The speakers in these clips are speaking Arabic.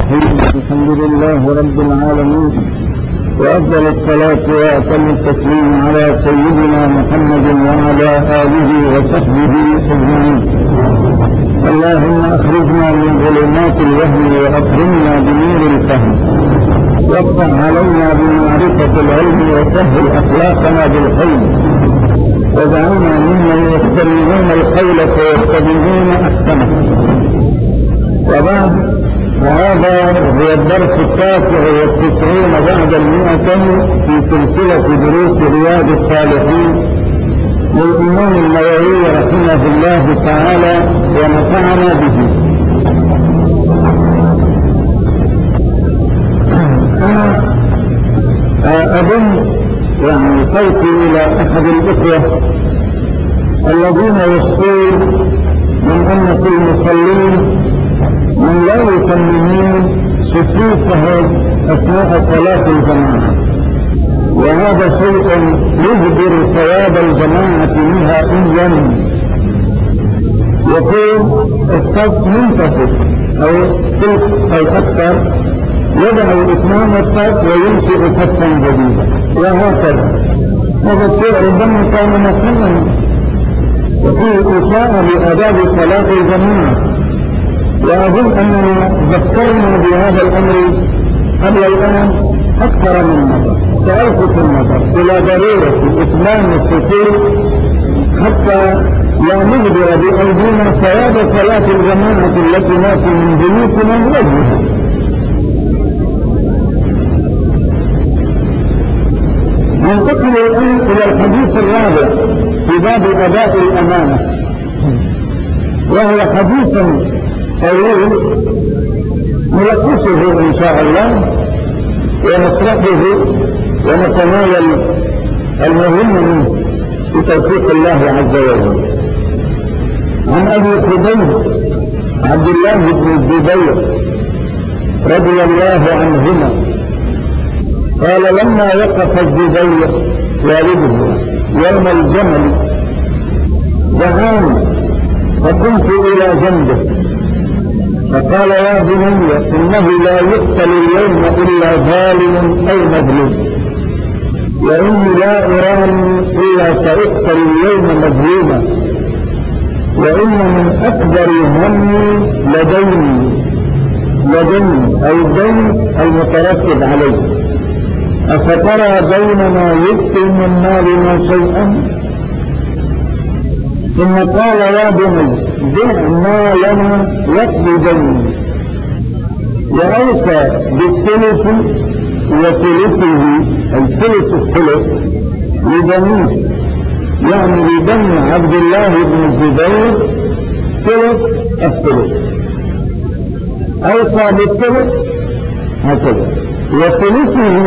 الحمد لله رب العالمين، وأفضل الصلاة وأتم التسليم على سيدنا محمد وعلى آله وصحبه أجمعين. اللهم أخرجنا من ظلمات الوهم وأكرمنا بنور الفهم، وافتح علينا بمعرفة العلم وسهل أخلاقنا بالخير، واجعلنا ممن يستمعون القول فيتبعون أحسنه. وبعد، وهذا هو الدرس 99 بعد 100 في سلسلة دروس رياض الصالحين للإمام النووي رحمه الله تعالى ونفعنا به. أنا أضم صوتي إلى أحد الإخوة الذين يشكون من أن في المصلين من لا يتممون صفوفهم أثناء صلاة الجماعة، وهذا شيء يهدر ثواب الجماعة نهائيا. يكون الصف منتصف أو ثلث أو أكثر، يدع إتمام الصف وينشئ صفا جديدا، وهكذا. هذا الشيء ربما كان مفهوما، وفيه إساءة لآداب صلاة الجماعة. وأظن أننا ذكرنا بهذا الأمر قبل الآن أكثر من مرة، فألفت النظر إلى ضرورة إتمام الصفوف حتى لا نهدر بأيدينا ثواب صلاة الجماعة التي نأتي من بيوتنا وجهها. ننتقل الآن إلى الحديث الرابع في باب أداء الأمانة، وهو حديث طويل نلخصه إن شاء الله ونشرحه ونتناول المهم منه بتوفيق الله عز وجل. عن أبي خبيب عبد الله بن الزبير رضي الله عنهما قال: لما وقف الزبير والده يوم الجمل دعاني فقمت إلى جنبه فقال: يا بني، إنه لا يقتل اليوم إلا ظالم أو مظلوم، وإني لا أراني إلا سأقتل اليوم مظلوما، وإن من أكبر همي لديني أي دين المترتب عليه، أفترى ديننا يبقي من مالنا شيئا؟ ثم قال: يا بني، بع ما لنا يقضي ديني، وأوصى بالثلث وثلثه أي ثلث الثلث لبنيه، يعني لبني عبد الله بن الزبير ثلث الثلث. أوصى بالثلث هكذا، وثلثه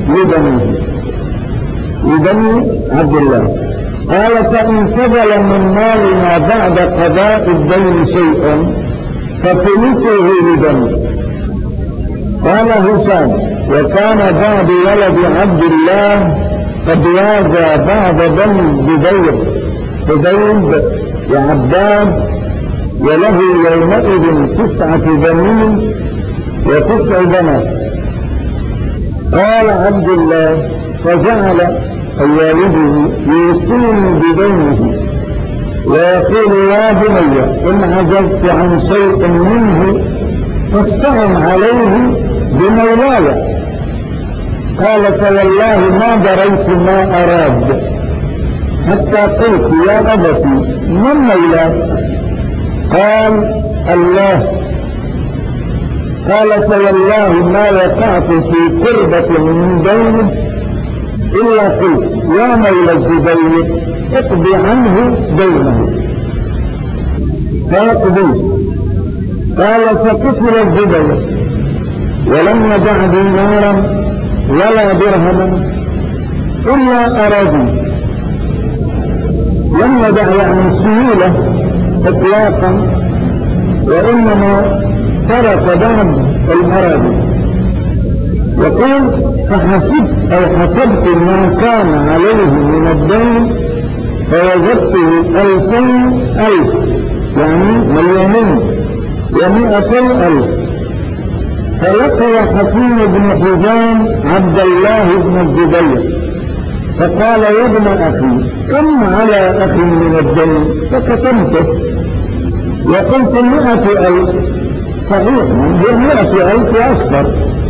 لبني عبد الله. قال: فإن فضل من مالنا بعد قضاء الدين شيئا فثلثه لبني. قال هشام: وكان بعض ولد عبد الله قد وازى بعض بني الزبير حبيب وعباد، وله يومئذ 9 بنين و9 بنات. قال عبد الله: فجعل والده يوصيني بدينه ويقول: يا بني، إن عجزت عن شيء منه فاستعن عليه بمولاي. قال: فوالله ما دريت ما أراد، حتى قلت: يا أبتي، من مولاه؟ قال: الله. قال: فوالله ما وقعت في كربة من دينه إلا قلت: يا مولى الزبير، اقضي عنه دينه، فيقضيه. قال: فقتل الزبير ولم يدع دينارا ولا درهما إلا أرادي، لم يدع يعني سيولة إطلاقا، وإنما ترك بعض الأراضي. يقول: فحسبت ما كان عليه من الدين فوجدته 2000 ألف، يعني 1,200,000. فلقي حكيم بن حزام عبد الله بن الزبير فقال يا ابن أخي كم على أخي من الدين؟ فكتمته وقلت 100,000. صحيح هي 100,000 وأكثر.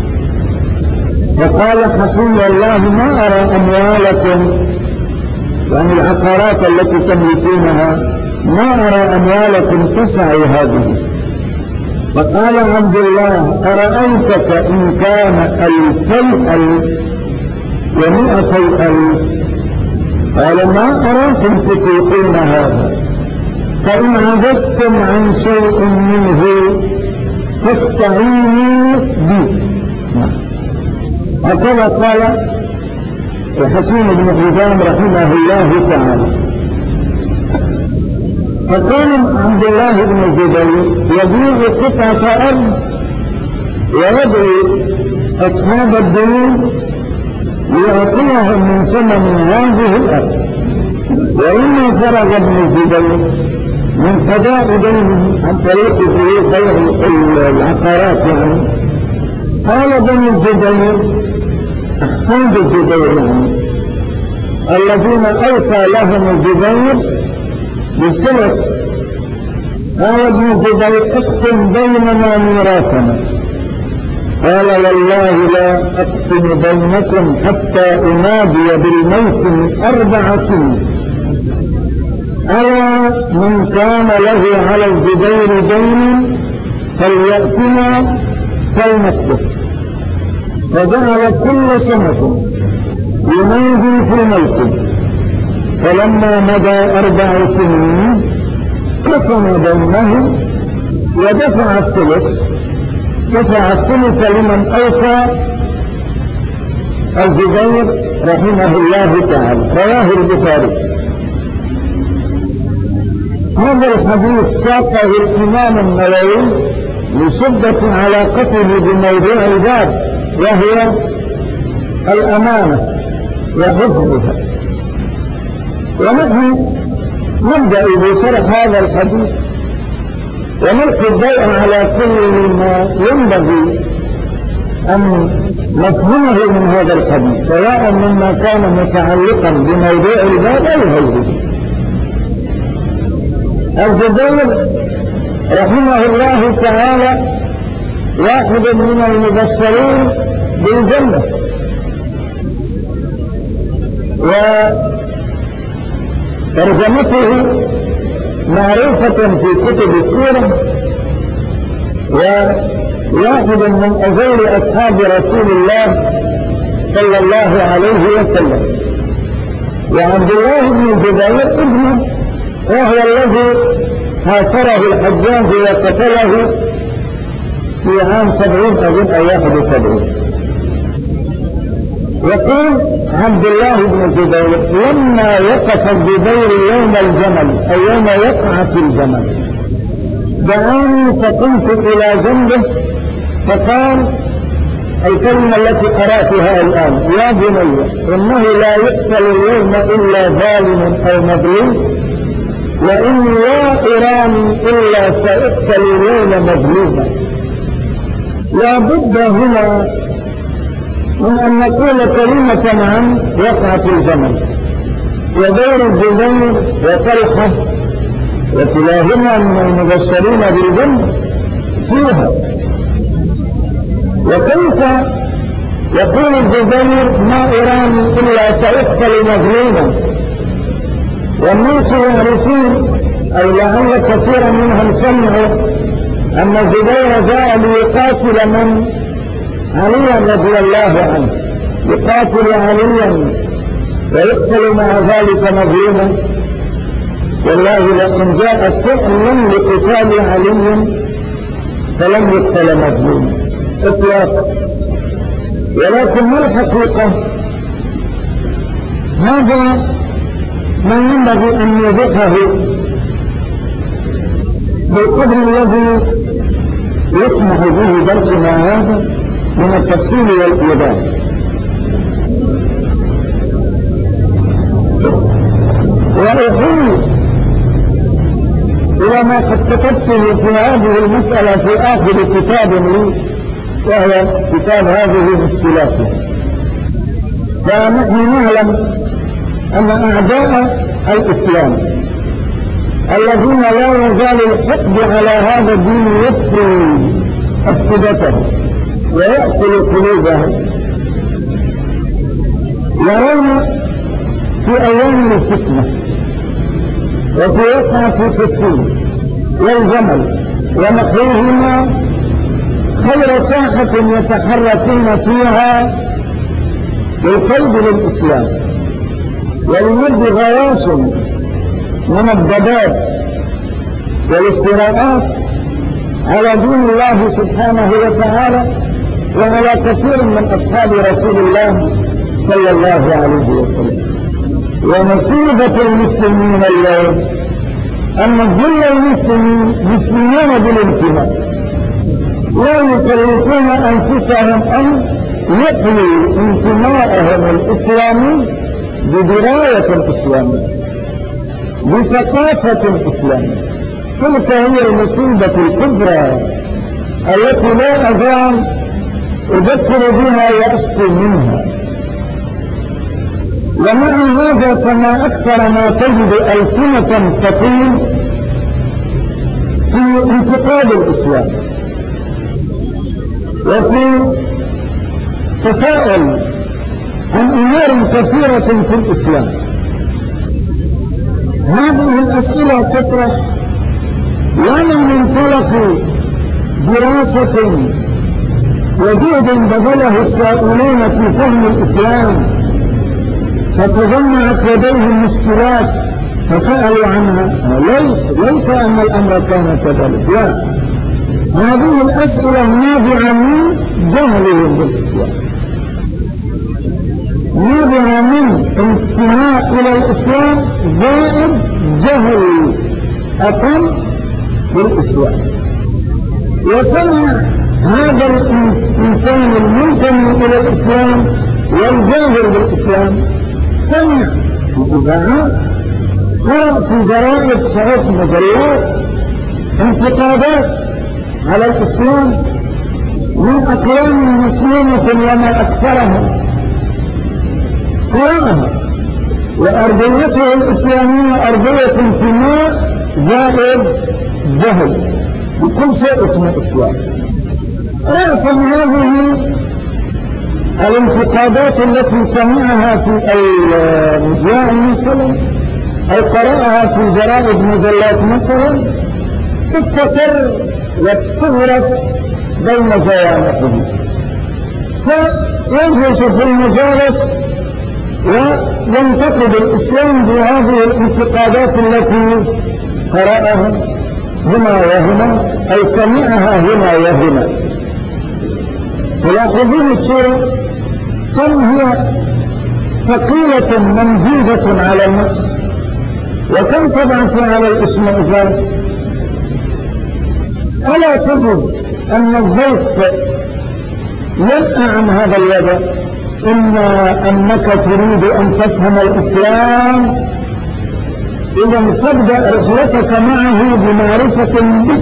فقال حكيم والله ما أرى أموالكم يعني العقارات التي تملكونها ما أرى أموالكم تسع هذه. فقال عبد الله أرأيتك إن كان 200,000 و200,000؟ قال ما أراكم تطيقون هذا، فإن عجزتم عن شيء منه فاستعينوا بي. هكذا قال الحكيم بن حزام رحمه الله تعالى. فكان عبد الله بن الزبير يبيع قطعة أرض ويدعو أصحاب الدين ليعطيهم من ثمن هذه الأرض. ولما فرغ ابن الزبير من قضاء دينه عن طريق بيع العقارات يعني قال ابن الزبير أحفاد الزبير يعني الذين أوصى لهم الزبير بالثلث قال ابن الزبير اقسم بيننا ميراثنا. قال والله لا أقسم بينكم حتى أنادي بالموسم 4 سنين. ألا من كان له على الزبير دين فليأتنا فلنكتب. فجعل كل سنة ينادي في الموسم. فلما مضى 4 سنين قسم بينهم ودفع الثلث. دفع الثلث لمن أوصى الزبير رحمه الله تعالى. رواه البخاري. هذا الحديث ساقه الإمام النووي لشدة علاقته بموضوع الباب وهي الأمانة وحفظها. ونحن نبدأ بشرح هذا الحديث ونلقي الضوء على كل ما ينبغي أن نفهمه من هذا الحديث سواء مما كان متعلقا بموضوع الباب أو غيره. الزبير رحمه الله تعالى واحد من المبشرين بالجنة، وترجمته معروفة في كتب السيرة، وواحد من أجل أصحاب رسول الله صلى الله عليه وسلم. وعبد الله بن الزبير ابنه وهو الذي هاصره الحجاج وقتله في عام 70 أو 71. يقول عبد الله بن الزبير لما وقف الزبير يوم الجمل أو يوم وقعة الجمل دعاني فقمت إلى جنبه فقال الكلمة التي قرأتها الآن يا بني إنه لا يقتل اليوم إلا ظالم أو مظلوم وإني لا أراني إلا سأقتل اليوم مظلوما. لا بد هنا من أن نقول كلمة عن وقعة الجمل ودور الزبير وطلحة وكلاهما من المبشرين بالجنة فيها. وكيف يقول الزبير ما أراني إلا سأقتل مظلوما والناس يعرفون أو لعل كثيرا منهم سمعوا أن الزبير جاء ليقاتل من عليا رضي الله عنه، يقاتل عليا ويقتل مع ذلك مظلوما. والله لئن جاء فعلا لقتال علي فلم يقتل مظلوما اطلاقا. ولكن ما الحقيقة؟ هذا ما ينبغي أن يضعه بالقدر الذي يسمح به درسنا هذا من التفصيل والإيضاح. وأحيل إلى ما قد كتبته في هذه المسألة في آخر كتاب لي وهي كتاب هذه مشكلاته. فنحن نعلم أن أعداء الإسلام الذين لا يزال الحقد على هذا الدين يكفي أفئدته ويأكل قلوبهم يرون في أيام الفتنة وفي وقعة صفين والجمل ونحوهما خير ساحة يتحركون فيها للقيد للإسلام ولمد غواص من الضباب والافتراءات على دين الله سبحانه وتعالى وعلى كثير من أصحاب رسول الله صلى الله عليه وسلم. ومصيبة المسلمين اليوم أن ظل المسلمين بالانتماء لا يكلفون أنفسهم أن يحيوا انتماءهم الإسلامي بدراية إسلامية بثقافة إسلامية. تلك هي المصيبة الكبرى التي لا أزال أذكر بها وأشكو منها. ومع هذا فما أكثر ما تجد ألسنة تقول في انتقاد الإسلام وفي تساؤل عن أمور كثيرة في الإسلام. هذه الأسئلة تطرح لا من منطلق دراسة وجهد بذله السائلون في فهم الإسلام فتجمعت لديهم مشكلات فسألوا عنها. ليس أن الأمر كان كذلك، لا، هذه الأسئلة نابعة من جهلهم بالإسلام، نابعة من انتماء إلى الإسلام زائد جهل أقل بالإسلام. وسمع هذا الإنسان المنتمي إلى الإسلام والجاهل بالإسلام سمع في إذاعات وفي جرائد صحف مجلات انتقادات على الإسلام من أقوام مسلمة وما أكثرها قرأها. وأرضيته الإسلامية أرضية انتماء زائد جهل بكل شيء اسمه إسلام. رأسا هذه الانتقادات التي سمعها في المذياع مثلا أو قرأها في جرائد مجلات مثلا تستقر وتغرس بين جوانحه فيجلس في المجالس وينتقد الإسلام بهذه الانتقادات التي قرأها هنا وهنا أي سمعها هنا وهنا. تلاحظون الصورة كم هي ثقيلة منجوزة على النفس وكم تبعث على الاشمئزاز. ألا تجد أن الضيف ينأى عن هذا الوضع؟ إما أنك تريد أن تفهم الإسلام إذا تبدأ رحلتك معه بمعرفة به،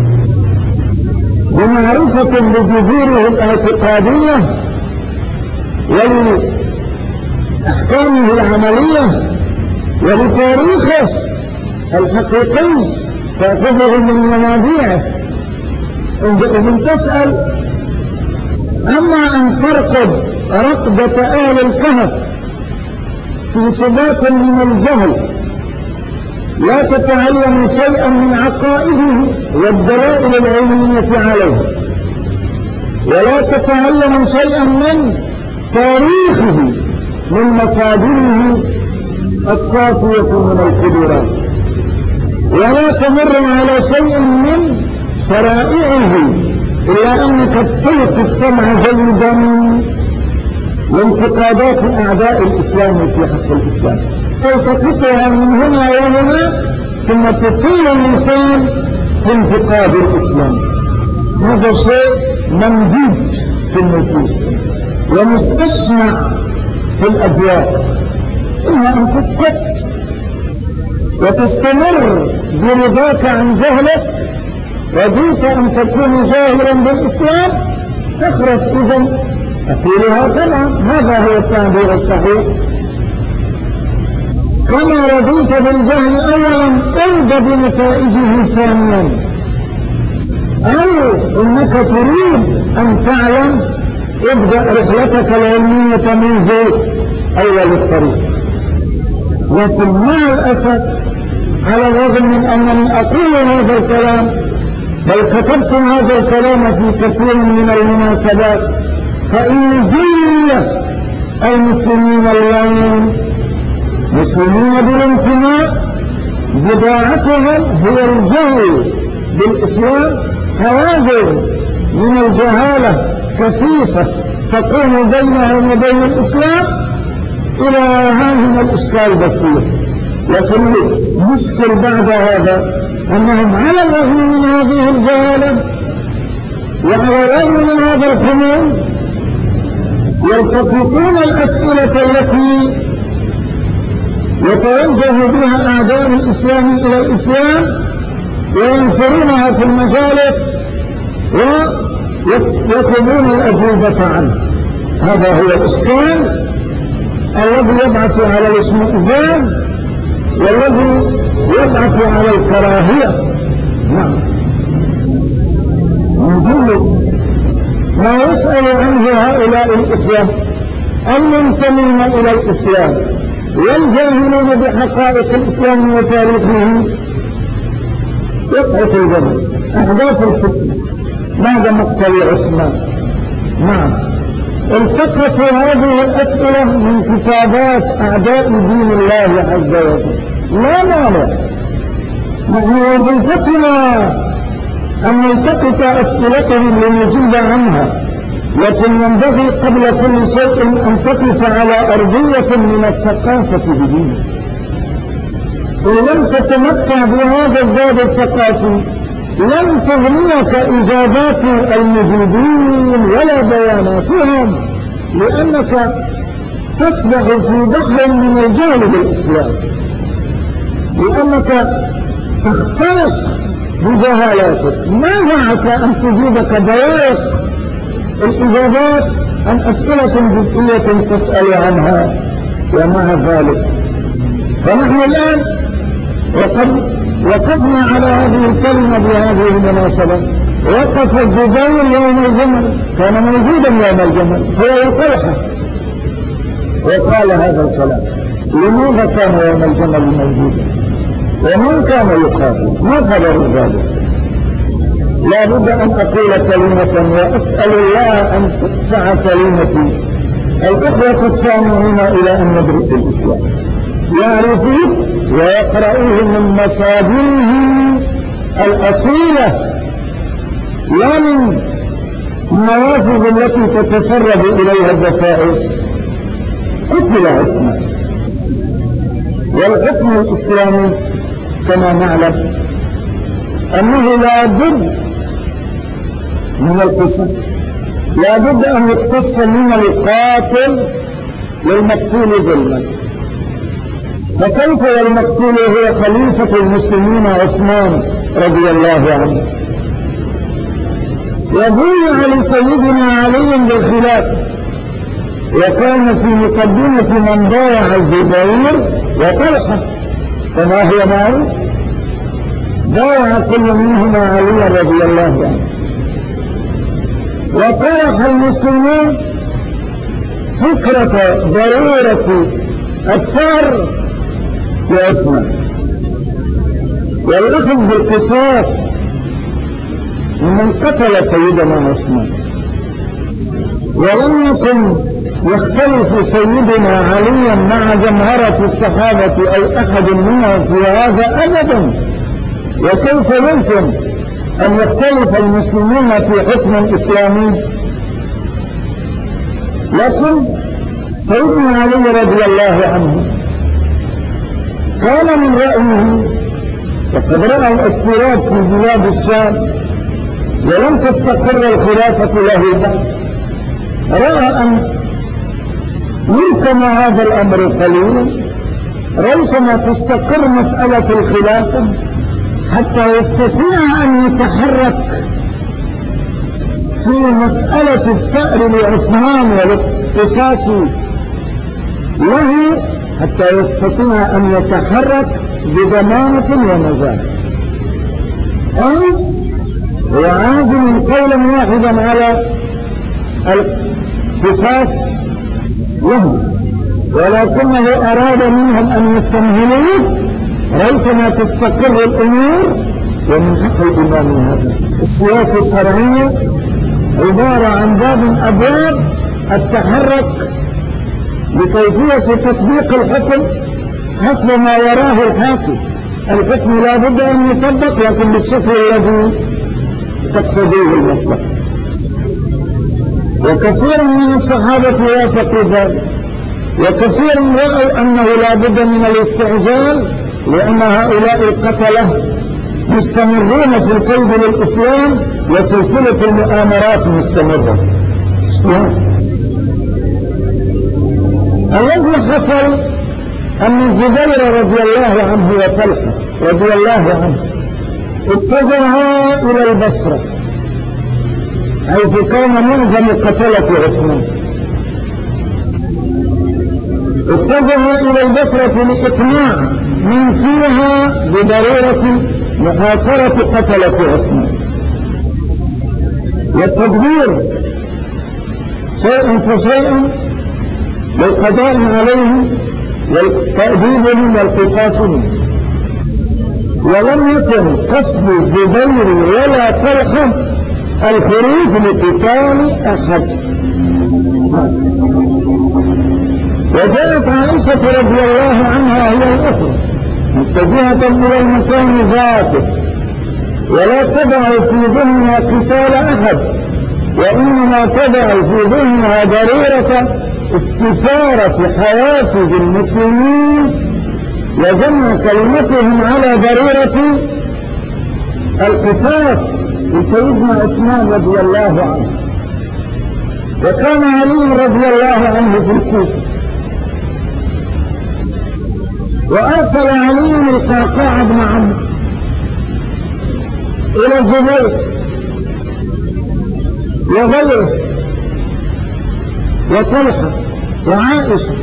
بمعرفة بجذوره الاعتقادية ولأحكامه العملية ولتاريخه الحقيقي تأخذه من منابعه. إذن تسأل أما أن ترقب رقبة أهل الكهف في سبات من الجهل لا تتعلم شيئا من عقائده والدلائل العلمية عليه ولا تتعلم شيئا من تاريخه من مصادره الصافية من القدرات ولا تمر على شيء من شرائعه إلا أنك تلقي السمع جيدا لانتقادات أعداء الإسلام في حق الإسلام تلتقطها من هنا وهنا ثم تطيل الإنسان في انتقاد الإسلام. هذا شيء ممزوج في النفوس ومستشمع في الأذواق. إما أن تسكت وتستمر برضاك عن جهلك رضيت أن تكون جاهلا بالإسلام تخرس إذن أقولها طبعا هذا هو التعبير الصحيح. كما رضيت بالجهل أولا ارض بنتائجه ثانيا، أو إنك تريد أن تعلم ابدأ رحلتك العلمية منذ أول الطريق. لكن مع الأسف على الرغم من أنني أقول هذا الكلام بل كتبت هذا الكلام في كثير من المناسبات، فإن جل المسلمين اليوم مسلمين بالانتماء بضاعتهم هي الجهل بالإسلام، حواجز من الجهالة كثيفة تكون بينهم وبين الإسلام إلى هذا الإشكال بسيط. لكن المشكل بعد هذا أنهم على الرغم من هذه الجهالة وعلى الرغم من هذا الخمول يلتقطون الأسئلة التي يتوجه بها أعداء الإسلام إلى الإسلام وينشرونها في المجالس ويطلبون الأجوبة عنه. هذا هو الإشكال الذي يبعث على الاشمئزاز والذي يبعث على الكراهية. نعم، من جل ما يسأل عنه هؤلاء الإخوة المنتمين إلى الإسلام والجاهلون بحقائق الإسلام وتاريخه وقعة الجمل أحداث الفتنة بعد مقتل عثمان. نعم، التقطوا هذه الأسئلة من كتابات أعداء دين الله عز وجل، لا مانع، نحن وظيفتنا أن نلتقط أسئلتهم لنجيب عنها، لكن ينبغي قبل كل شيء أن تقف على أرضية من الثقافة بدينك. إن لم تتمتع بهذا الزاد الثقافي لن تغنيك إجابات المجيبين ولا بياناتهم، لأنك تصبح في بحر من الجهل بالإسلام، لأنك تختلط بجهالاتك. ماذا عسى أن تجيبك ضوابط الإجابات عن أسئلة جزئية تسأل عنها؟ ومع ذلك فنحن الآن وقفنا على هذه الكلمة بهذه المناسبة. وقف الزبير يوم الجمل، كان موجودا يوم الجمل هو وطلحة، وقال هذا الكلام. لماذا كان يوم الجمل موجودا ومن كان يقاتل؟ ما خبر ذلك؟ لا بد أن أقول كلمة وأسأل الله أن تدفع كلمتي الإخوة السامعين إلى أن ندرس الإسلام، يعرفون ويقرؤوه من مصادره الأصيلة لا من النوافذ التي تتسرب إليها الدسائس. قتل عثمان، والحكم الإسلامي كما نعلم أنه لا بد من القصاص، لا بد أن يقتص من القاتل للمقتول ظلما. فكيف والمقتول هو خليفة المسلمين عثمان رضي الله عنه؟ وبويع لسيدنا علي بالخلافة، وكان في مقدمة من بايع الزبير وطلحة كما هو معروف، بايع كل منهما علي رضي الله عنه. وطرح المسلمون فكرة ضرورة الثار لعثمان والأخذ بالقصاص من قتل سيدنا عثمان. ولم يكن يختلف سيدنا عليا مع جمهرة الصحابة أو أحد منهم في هذا أبدا. وكيف يمكن أن يختلف المسلمون في حكم إسلامي؟ لكن سيدنا علي رضي الله عنه كان من رأيه، وقد رأى الاضطراب في بلاد الشام ولم تستقر الخلافة له بعد، رأى أن يمكن هذا الأمر قليلا ريثما تستقر مسألة الخلافة حتى يستطيع أن يتحرك في مسألة الثأر لعثمان والاقتصاص له حتى يستطيع أن يتحرك بضمانة ونزاهة، أو هو عازم قولا واحدا على الاقتصاص له، ولكنه أراد منهم أن يستمهلوه ريثما تستقر الأمور. ومن حق الإمام هذا السياسة الشرعية عبارة عن باب أبواب التحرك لكيفية تطبيق الحكم حسب ما يراه الحاكم. الحكم لا بد أن يطبق لكن بالشكل الذي تقتضيه المصلحة، وكثير من الصحابة وافقوا ذلك، وكثير رأوا أنه لا بد من الاستعجال، لأن هؤلاء القتلة مستمرون في القيد للإسلام وسلسلة المؤامرات مستمرة. الذي حصل أن الزبير رضي الله عنه وطلحة رضي الله عنه اتجها إلى البصرة، حيث كان معظم قتلة عثمان. اتجها إلى البصرة لإقناع من فيها بضرورة محاصرة قتلة عثمان والتدبير شيئا فشيئا للقضاء عليهم والتأديبهم والقصاصهم. ولم يكن قصد الزبير ولا طلحة الخروج لقتال أحد. وجاءت عائشة رضي الله عنها هي الأخرى متجهة إلى المكان ذاته، ولا تدع في ذهنها قتال أحد، وإنما تدع في ذهنها ضرورة استثارة حوافز المسلمين وجمع كلمتهم على ضرورة القصاص لسيدنا عثمان رضي الله عنه. وكان علي رضي الله عنه في الكوفة، وأرسل علي القعقاع بن عمرو إلى الزبير وغيره وطلحة وعائشة،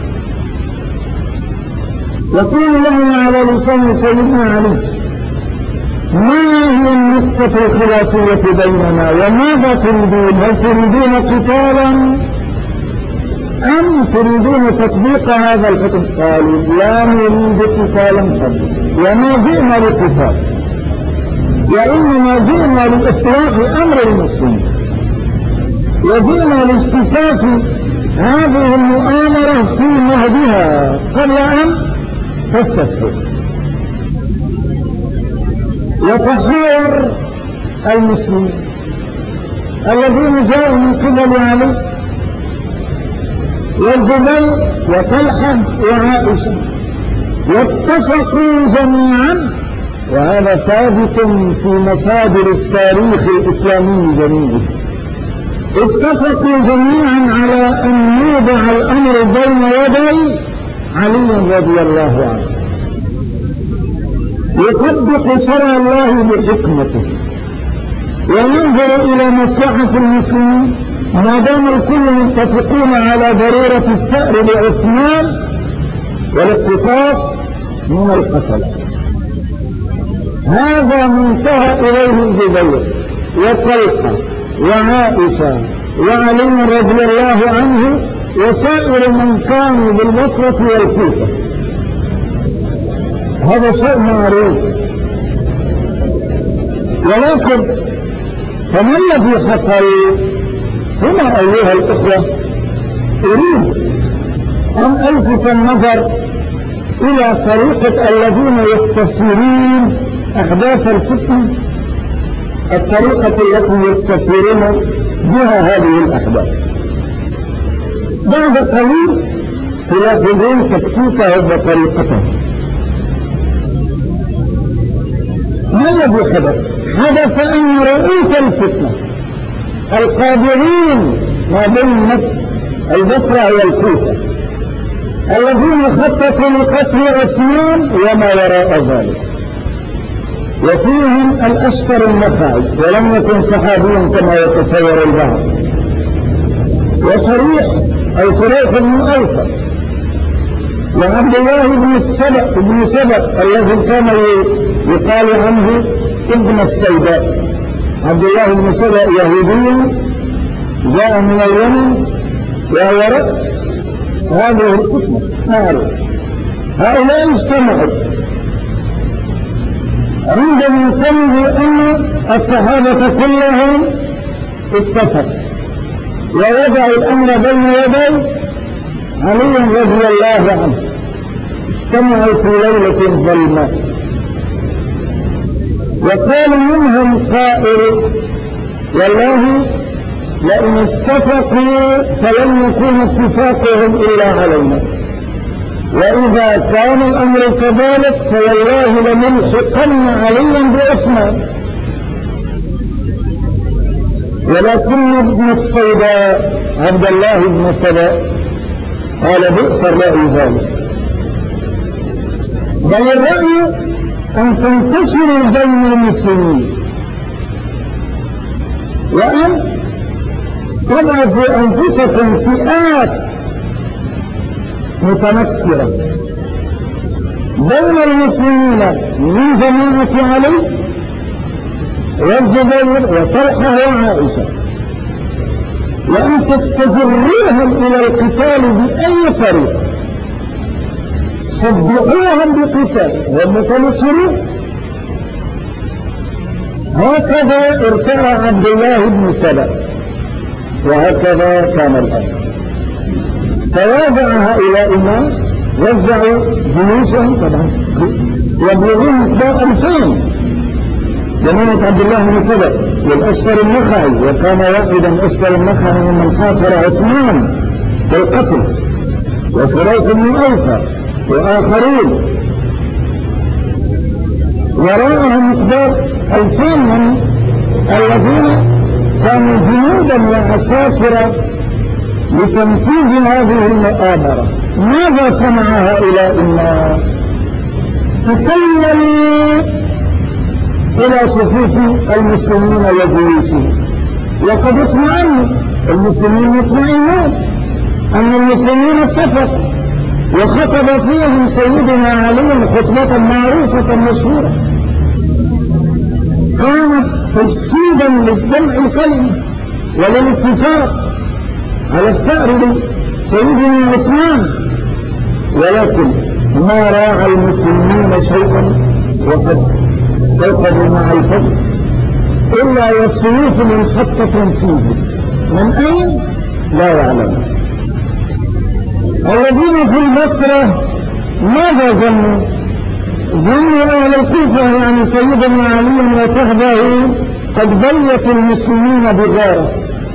يقول لهم على لسان سيدنا علي: ما هي النقطة الخلافية بيننا وماذا تريدون؟ هل تريدون قتالا أم تريدون تطبيق هذا الحكم؟ قالوا: لا نريد قتالا وما جئنا لقتال، وإنما جئنا لإصلاح أمر المسلمين، وجئنا لاستفاف هذه المؤامرة في مهدها قبل أن تستفر. يتحاور المسلمين الذين جاءوا من قبل علي والزبير وطلحة وعائشة، واتفقوا جميعا، وهذا ثابت في مصادر التاريخ الإسلامي جميعا، اتفقوا جميعا على أن يوضع الأمر بين يدي علي رضي الله عنه، يطبق شرع الله بحكمته وينظر إلى مصلحة المسلمين ما دام الكل متفقون على ضرورة الثأر لعثمان والاقتصاص من القتل. هذا منتهى إليه الزبير وطلحة وعائشة وعلي رضي الله عنه وسائر من كانوا بالبصرة والكوفة. هذا شيء معروف. ولكن فما الذي حصل هنا أيها الإخوة؟ أريد أن ألفت النظر إلى طريقة الذين يستثيرون أحداث الفتنة، الطريقة التي يستثيرون بها هذه الأحداث. بعد قليل تلاحظون تكتيكه وطريقته. ما الذي حدث؟ حدث أن رؤوس الفتنة القادرين ما بين البصرة والكوفة الذين خططوا لقتل عثمان وما وراء ذلك وفيهم الأشقر النخعي ولم يكن صحابيا كما يتصور البعض، وشريح أو شريح بن أوفى، وعبد الله بن سبأ الذي كان يقال عنه ابن السوداء. عبد الله بن سبأ يهودي جاء من اليمن وهو رأس هذه الفتنة معروف. هؤلاء اجتمعوا عندما سمعوا أن الصحابة كلهم اتفقوا ووضعوا الأمر بين يدي علي رضي الله عنه. اجتمعوا في ليلة ظلماء وقال منهم قائل: والله لئن اتفقوا فلن يكون اتفاقهم إلا علينا، وإذا كان الأمر كذلك فوالله لنلحقن عليا بعثمان. ولكن ابن السوداء عبد الله بن سبأ قال: بئس الرأي ذلك، بل الرأي أن تنتشروا بين المسلمين وأن تبعثوا أنفسكم فئات متنكرة بين المسلمين من جماعة علي والزبير وطلحة وعائشة، وأن تستجروهم إلى القتال بأي طريق، صدقوهم بقتال ومتنكرون. هكذا ارتأى عبد الله بن سبأ، وهكذا كان الأمر. توازع هؤلاء الناس، وزعوا جيوشهم طبعا يبلغون مقدار 2000 جماعة عبد الله بن سبأ والأشقر النخعي، وكان واحدا أشقر النخعي ممن حاصر عثمان بالقتل، وشريح بن أوفى وآخرون، وراءهم مقدار 2000 من الذين كانوا جنودا وعساكر لتنفيذ هذه المؤامرة. ماذا صنع هؤلاء الناس؟ تسلموا إلى صفوف المسلمين وجيوشهم، وقد اطمئنوا المسلمين مطمئنون أن المسلمين اتفقوا، وخطب فيهم سيدنا علي خطبة معروفة مشهورة كانت تجسيدا للجمع الكلمة وللاتفاق على الثأر سيدنا عثمان، ولكن ما راعى المسلمين شيئا وقد توقفوا مع الفضل إلا والسيوف منحطة فيه، من أين لا يعلم. الذين في البصرة ماذا ظنوا؟ ظنوا أهل الكوفة يعني سيدنا علي وصحبه قد بيت المسلمين بغارة،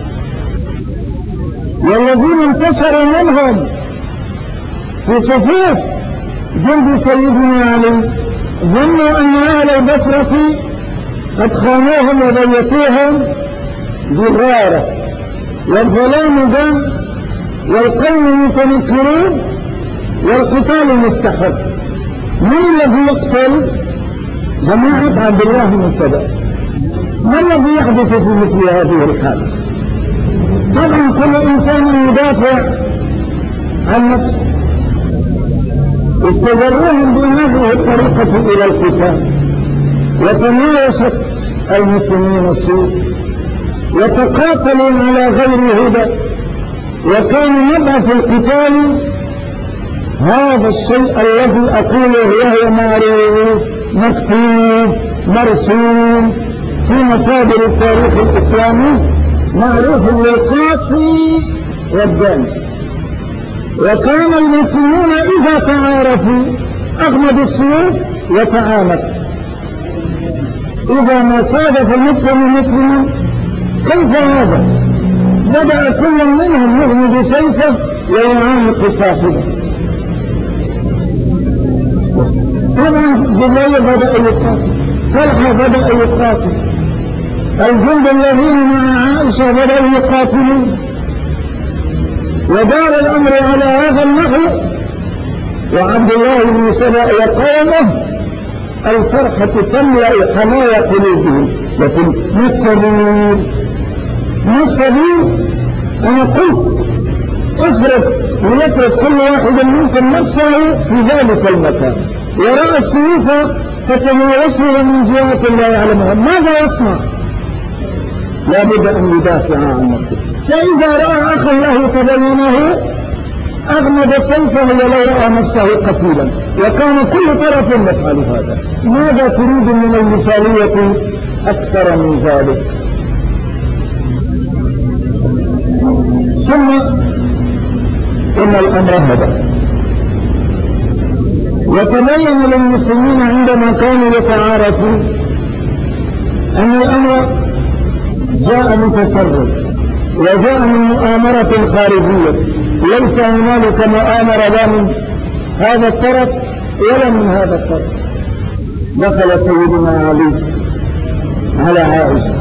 والذين انتصروا منهم في صفوف جند سيدنا علي ظنوا أن أهل البصرة قد خانوهم وبيتوهم بغارة، والظلام دام والقوم متنكرون والقتال مستحب. من الذي يقتل؟ جماعة عبد الله بن سبأ. ما الذي يحدث في مثل هذه الحالة؟ طبعا كل إنسان يدافع عن نفسه، استجروهم بهذه الطريقة إلى القتال، وتناوشت المسلمين السوء وتقاتلوا على غير هدى، وكان مبعث القتال هذا الشيء الذي أقوله وهو معروف مكتوب مرسوم في مصادر التاريخ الإسلامي، معروف للقاصي والداني. وكان المسلمون إذا تعارفوا أغمدوا السيوف وتعاملوا، إذا ما صادف المسلم مسلما كيف هذا؟ بدأ كل منهم يغمد سيفه ويعانق صاحبه. طبعا جبريل بدأ يقاتل، طلحة بدأ يقاتل، الجند الذين مع عائشة بدأوا يقاتلون، ودار الأمر على هذا النحو. وعبد الله بن سبأ وقومه الفرحة تملأ حنايا قلوبهم. لكن ما السبيل؟ أنا قلت ليفرض كل واحد منكم نفسه في ذلك المكان، ورأى السيوف فتناوشه من جهات لا يعلمها، ماذا يصنع؟ لا بد أن يدافع عن نفسه. فإذا رأى أخا له تبينه أغمد سيفه ولو رأى نفسه قتيلا، وكان كل طرف يفعل هذا. ماذا تريد من المثالية أكثر من ذلك؟ ثم إن الأمر هذا، وتبين للمسلمين عندما كانوا يتعارفون أن الأمر جاء من تسرب وجاء من مؤامرة خارجية، ليس هنالك مؤامرة لا من هذا الطرف ولا من هذا الطرف. دخل سيدنا علي على عائشة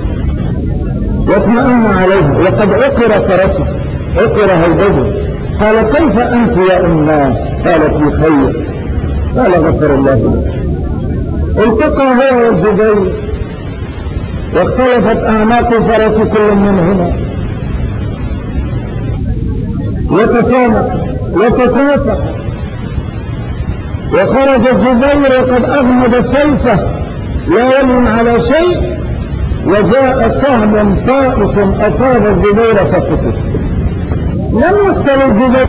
واطمأن عليها وقد عقر فرسه، عقر هيبته. قال كيف أنت يا أماه؟ قالت بخير. قال غفر الله لك. التقى هو والزبير واختلفت أعناق فرس كل منهما، وتسافح وخرج الزبير وقد أغمد سيفه لا يلم على شيء، وجاء سهم طائف أصاب الزبير فقتل. لم يقتل الزبير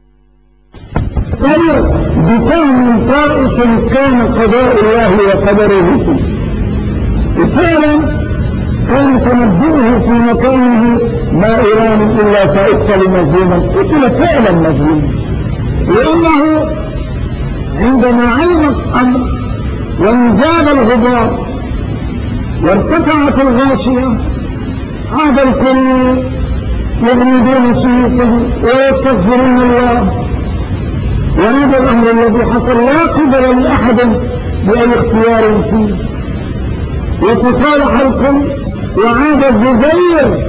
بسهم طائف كان قضاء الله وقدره فيه. فعلا كان تنبئه في مكانه ما إيران إلا سيقتل مظلوما، قتل فعلا مظلوما، لأنه عندما علم الأمر وانزاد الغبار وارتفعت الغاشية عاد الكل يغمدون سيوفهم ويستغفرون الله، وهذا الأمر الذي حصل لا قبل لأحد بأي اختيار فيه. وتصالح الكل وعاد الزبير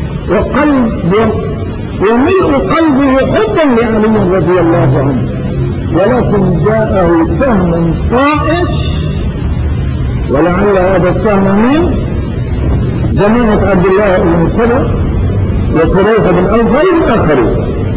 وملء قلبه حبا لعلي رضي الله عنه، ولكن جاءه سهم طائش، ولعل هذا السهم من جماعة عبد الله بن سبأ وفريق بن أوفى والآخرين.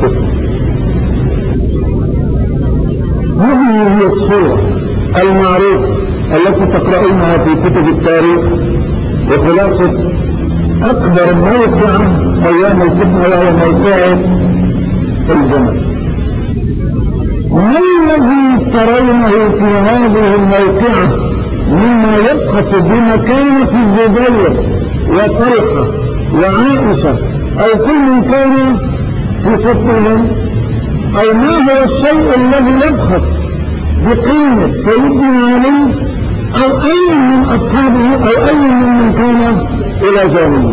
هذه هي الصورة المعروفة التي تقرؤونها في كتب التاريخ، وخلاصة أكبر موقع أيام الفتنة وهو موقع الجمل. ما الذي ترونه في هذه الموقعة مما يبخس بمكانة الزبير وطلحة وعائشة أو كل من كان في صفهم، أو ما هو الشيء الذي يبخس بقيمة سيدنا علي أو أي من أصحابه أو أي من كان إلى جانبه؟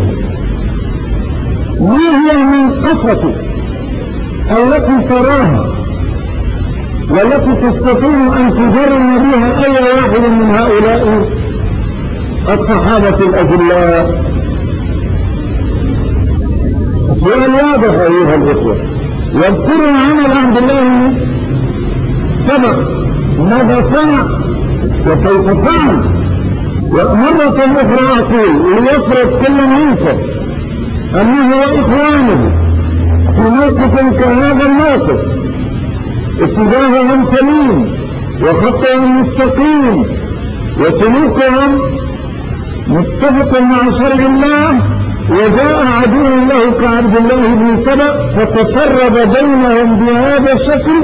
ما هي المنقصة التي تراها والتي تستطيع أن تجرم بها أي واحد من هؤلاء الصحابة الأجلاء؟ السؤال واضح أيها الإخوة. واذكروا عمل عبد الله سبق ماذا صنع وكيف فعل. ومرة أخرى أقول ليفرض كل منكم أنه وإخوانه في موقف كهذا الموقف اتجاههم سليم وخطهم مستقيم وسلوكهم متفق مع شرع الله، وجاء عدو له كعبد الله بن سبأ فتسرب بينهم بهذا الشكل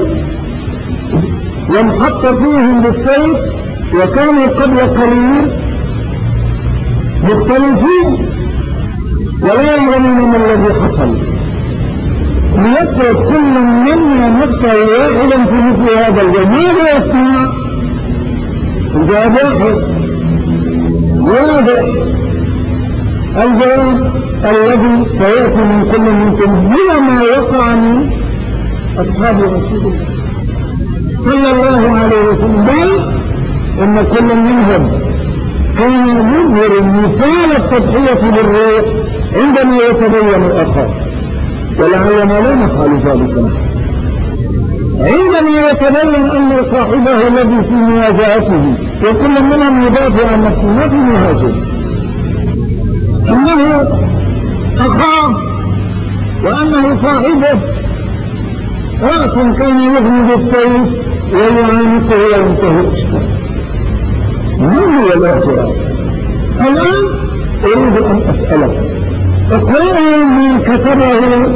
وانحط فيهم بالسيف، وكانوا قبل قليل مختلفين ولا يعلمون ما الذي حصل. ليفرض كل منا نفسه واحدا في مثل هذا الجو، ماذا يصنع؟ الجواب واضح. الجواب الذي سيأتي من كل منكم هو ما وقع من أصحاب رسول الله صلى الله عليه وسلم، بل إن كل منهم كان يظهر مثال التضحية بالروح عندما يتبين أخاه، ولعلنا لا نفعل ذلك. عندما يتبين أن صاحبه الذي في مواجهته وكل منهم يدافع عن نفسه ما في مهاجم، أنه أخاه وأنه صاحبه رأس كان يغني بالسيف ويعانقه وينتهي أشكال. من هو الاعتراض؟ الآن أريد أن أسألك، اقرأوا من كتبه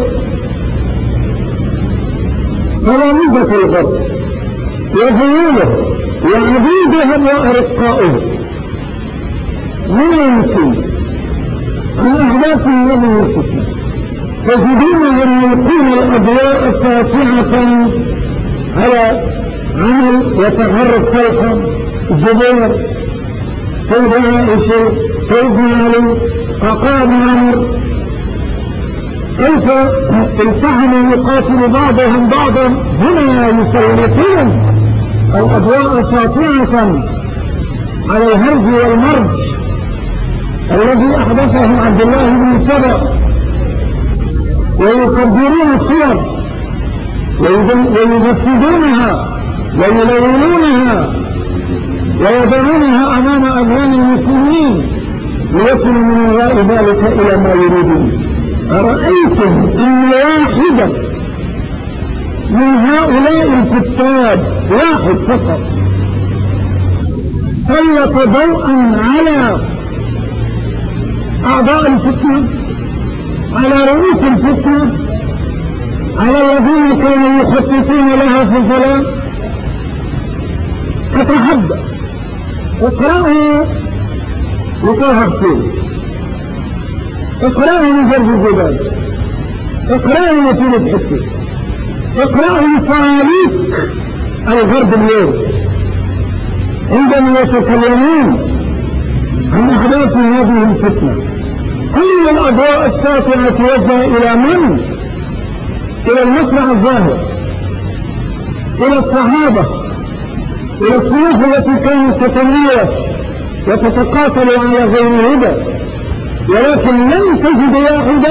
تلامذة الغرب وغيوله وعبيدهم وأرقائهم من المسلمين عن أحداث هذه الفتنة، تجدونهم يلقون الأضواء ساطعة على عمل يتعرف صلحا الزبير، سيدنا عائشة، سيدنا علي، عقاب بن عمرو، كيف التحموا يقاتل بعضهم بعضا. هنا يسلطون الأضواء ساطعة على الهرج والمرج الذي أحدثه عبد الله بن سبأ، ويقدرون الصور ويجسدونها ويلونونها ويضعونها أمام أذهان المسلمين ليصلوا من وراء ذلك إلى ما يريدون. أرأيتم أن واحدا من هؤلاء الكتاب، واحد فقط، سلط ضوءا على أعضاء الفتنة، على رؤوس الفتنة، على الذين كانوا يخططون لها في الظلام؟ أتحدى اقرأوا لطه حسين، اقرأوا لجرد الزباج، اقرأوا لفيليب حكي، اقرأوا لصواريخ الغرب اليوم عندما يتكلمون عن أحداث هذه الفتنة. كل الأضواء الساطعة توجه إلى من؟ إلى المصنع الظاهر، إلى الصحابة، إلى السيوف التي كانت تتناوش وتتقاتل على غير هدى، ولكن لم تجد واحدا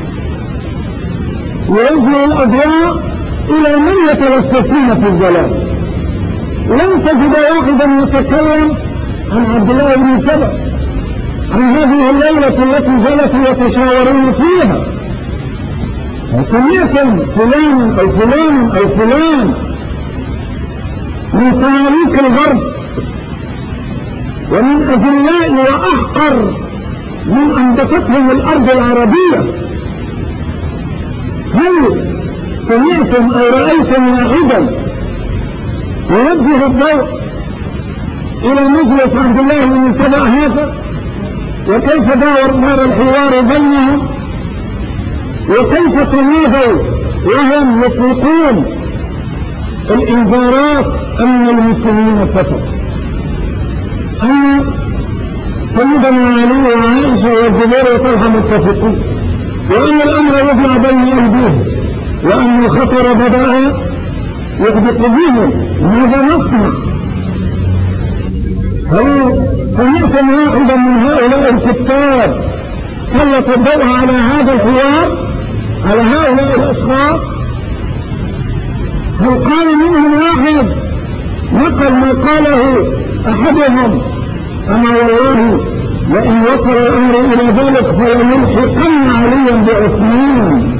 يوجه الأضواء إلى من يتلصصون في الظلام. لم تجد واحدا يتكلم عن عبد الله بن سبأ، عن هذه الليلة التي جلسوا يتشاورون فيها. سمعتم فلان أو فلان أو فلان من صواريخ الغرب ومن أذلاء وأحقر من أنبتتهم الأرض العربية؟ هل سمعتم أو رأيتم واحدا يوجه الضوء إلى مجلس عبد الله بن سبأ هذا، وكيف دار الحوار بينهم، وكيف تنادوا وهم يطلقون الإنذارات أن المسلمين فقط، أن سيدنا علي وعائشة والزبير وطلحة متفقون، وأن الأمر وضع بين أيديهم، وأن الخطر بدأ يحدث بهم. ماذا نصنع؟ هل سمعتم واحدا من هؤلاء الكتاب سلط الضوء على هذا الحوار، على هؤلاء الأشخاص؟ هل قال منهم واحد نقل ما قاله أحدهم؟ أما والله لئن وصل الأمر إلى ذلك فلنلحقن عليا بعثمان.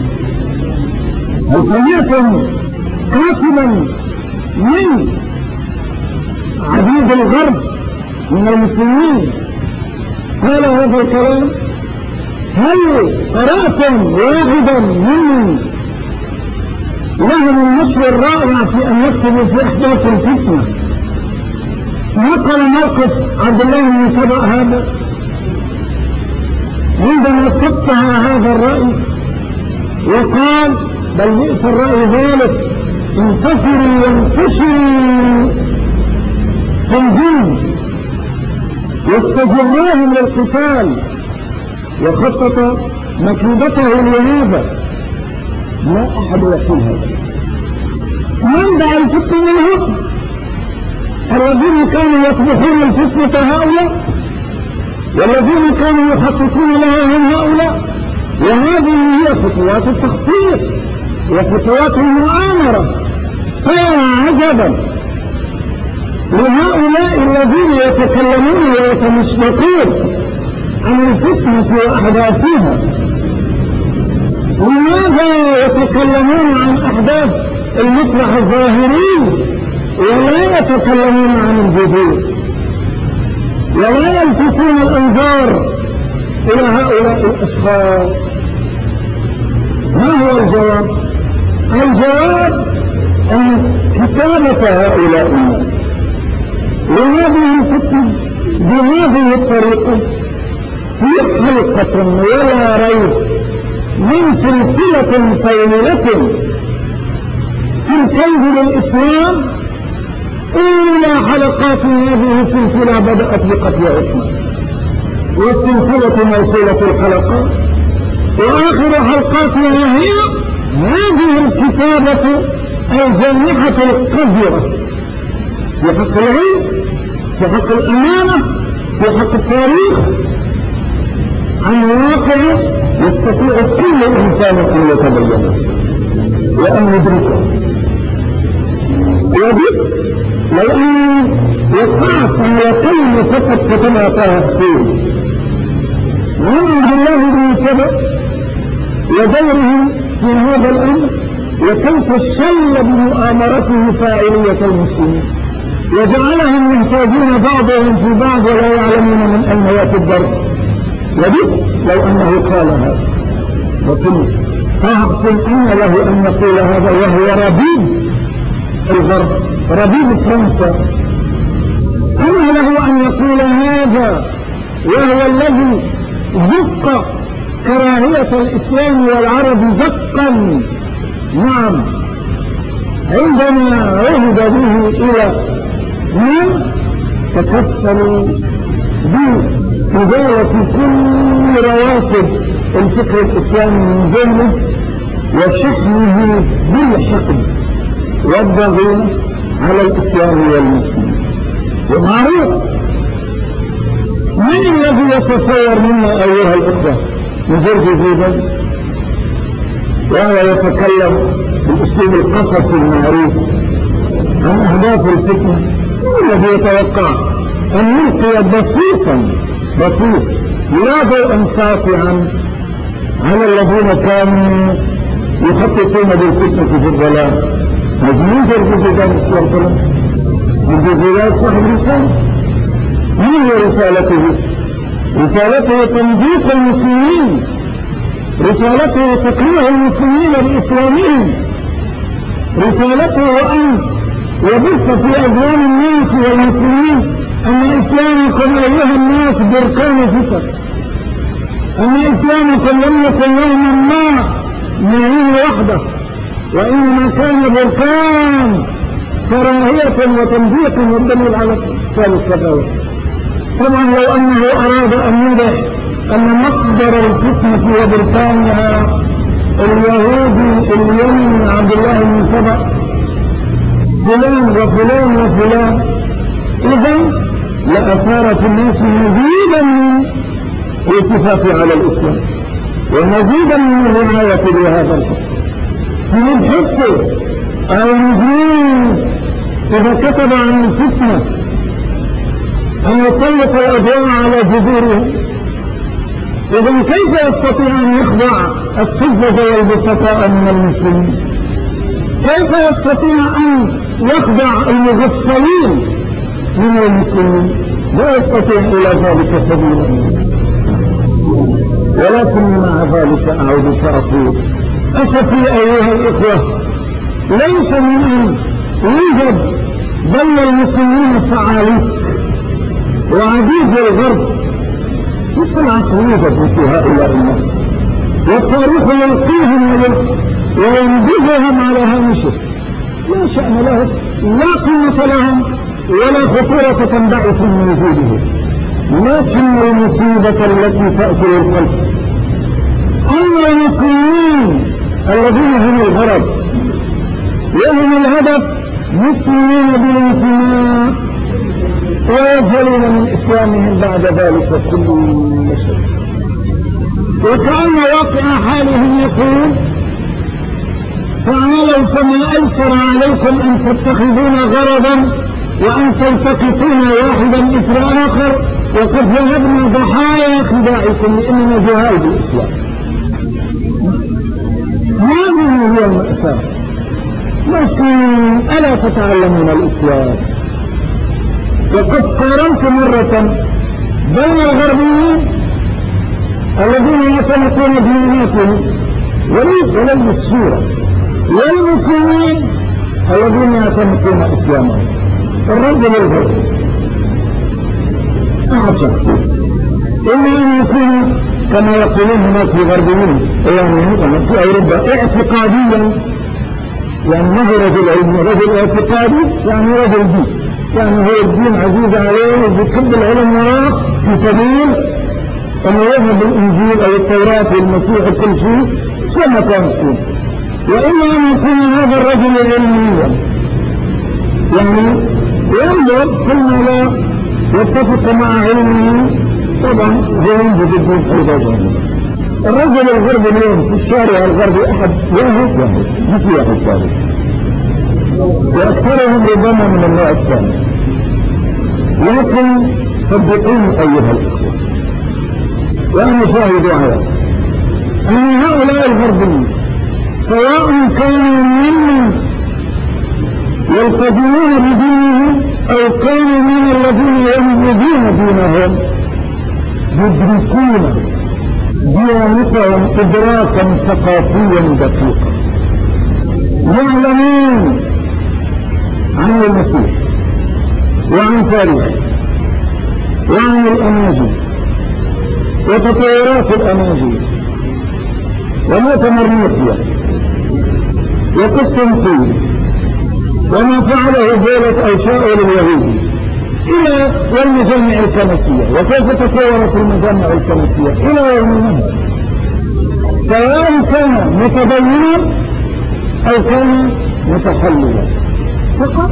هل سمعتم كاتبا من عبيد الغرب من المسلمين قال هذا الكلام؟ هل قرأتم واحدا من لهم النشر الرائع في أن يكتبوا في أحداث الفتنة نقل موقف عبد الله بن سبأ هذا عندما سطح هذا الرأي وقال بل بئس الرأي ذلك، انتصروا وانتشروا في الجن واستجروهم للقتال، وخطط مكيدته لهذا. لا أحد يقول هذا. منبع الفتنة منهم الذين كانوا يصبحون الفتنة هؤلاء، والذين كانوا يخططون لها هم هؤلاء. وهذه هي خطوات التخطيط وخطوات المؤامرة فيا عجبا لهؤلاء الذين يتكلمون ويتمشقون عن الفتنة وأحداثها. لماذا يتكلمون عن أحداث المسرح الظاهري ولا يتكلمون عن الجذور، ولا يلفتون الأنظار إلى هؤلاء الأشخاص؟ ما هو الجواب؟ الجواب أن كتابة هؤلاء الناس لهذه الفتنة بهذه الطريقة في حلقة ولا ريب من سلسلة طويلة في الكيد للإسلام. أولى حلقات هذه السلسلة بدأت بقتل عثمان، والسلسلة موصولة الحلقات، وآخر حلقاتها هي هذه الكتابة الجامحة القذرة في حق العلم، في حق الأمانة، في حق التاريخ، عن واقع يستطيع كل إنسان أن يتبينه وأن يدركه. وددت لو أن وقعت على كلمة فقط كتبها طه حسين عن عبد الله بن سبأ ودوره في هذا الأمر، وكيف شل بمؤامرته فاعلية المسلمين وجعلهم يحتاجون بعضهم في بعض ولا يعلمون من أين يأتي الضرب. وددت لو أنه قال هذا، لكن طه حسين أن له أن يقول هذا وهو ربيب الغرب، ربيب فرنسا. أن له أن يقول هذا وهو الذي زق كراهية الإسلام والعرب زقا. نعم، عندما عهد به إلى من تكفلوا بإزالة كل رواسب الفكر الإسلامي من ذهنه وشحنه بالحقد والضغط على الإسلام والمسلمين. ومعروف من الذي يتصور منا أيها الأخوة مجرد زيدا وهو يتكلم بالأسلوب القصصي المعروف عن أهداف الفتنة؟ من الذي يتوقع أن يلقي بصيص لا ضوءا ساطعا على الذين كانوا يخططون بالفتنة في الظلام؟ مجنون جرجزيدان والقلم. جرجزيدان صاحب رسالة. ما هي رسالته؟ رسالته تمزيق المسلمين، رسالته تكريه المسلمين بإسلامهم، رسالته أن يبث في أذهان الناس والمسلمين أن إسلامكم أيها الناس بركان فتن، أن إسلامكم لم يكن يوما ما معين وحده، وإنما كان بركان كراهية وتمزيق والدليل على ذلك الرأي. طبعا لو أنه أراد أن يوضح أن مصدر الفتنة وبركانها اليهودي اليمني عبد الله بن سبأ فلان وفلان وفلان، إذن لأثارت الناس مزيدا من الاتفاق على الإسلام ومزيدا من الرعاية لهذا الحكم. من الحكم أو المسلمين إذا كتب عن الفتنة أن يسلط الأضواء على جذورهم، إذن كيف يستطيع أن يخضع السذج والبسطاء من المسلمين؟ كيف يستطيع أن يخضع المغفلين من المسلمين؟ لا يستطيع إلى ذلك سبيلا. ولكن مع ذلك أعود فأقول أسفي أيها الإخوة، ليس من أن يوجد بين المسلمين صعاليك وعديد الغرب في العصر يوجد مثل هؤلاء الناس، والتاريخ يلقيهم وينبذهم على هامشه، لا شأن لهم، لا قيمة لهم ولا خطورة تنبعث من وجودهم. لكن المصيبة التي تأكل القلب أن المسلمين الذين هم الغرب وهم الهدف مسلمين بالانتماء ويجهلون من إسلامهم بعد ذلك كل شيء، وكأن واقع حالهم يقول تعالوا فما أيسر عليكم أن تتخذون غرضا وأن تلتقطون واحدا إثر آخر وقد ذهبنا ضحايا خداعكم لأننا جهال بالإسلام. هذه هي المأساة. مسلمين ألا تتعلمون الإسلام؟ وقد قارنت مرة بين الغربيين الذين يتلقون دياناتهم ولو السورة والمسلمين الذين يتلقون إسلامهم. الرجل الغربي أحد شخصي إما أن يكون كما يقولون هناك في الغربيين يعني في أوروبا اعتقاديا، يعني ما هو رجل علمي، رجل اعتقادي يعني رجل دين، يعني هو الدين عزيز عليه وبيحب العلم وراه في سبيل أن يذهب بالإنجيل أو التوراة والمسيح وكل شيء كما كان فيه. وإما أن يكون هذا الرجل علميا يعني ينظر كل ما لا يتفق مع علمه طبعا هو ينجد الدين أيضا. الرجل الغربي اليوم في الشارع الغربي أحد ياهد ما في واحد ثاني، وأكثرهم ربما من النوع الثاني. لكن صدقوني أيها الأخوة وأنا شاهد على أن هؤلاء الغربيين سواء كانوا ممن يلتزمون بدينهم أو كانوا من الذين يمجدون دينهم يدركون ديانتهم إدراكا ثقافيا دقيقا، يعلمون عن المسيح وعن تاريخه وعن الأناجيل وتطورات الأناجيل ومؤتمر وقسطنطين وما فعله بولس أو شاول اليهودي إلى والمجامع الكنسية وكيف تطورت المجامع الكنسية إلى يومنا، سواء كان متدينا أو كان متخللا فقط.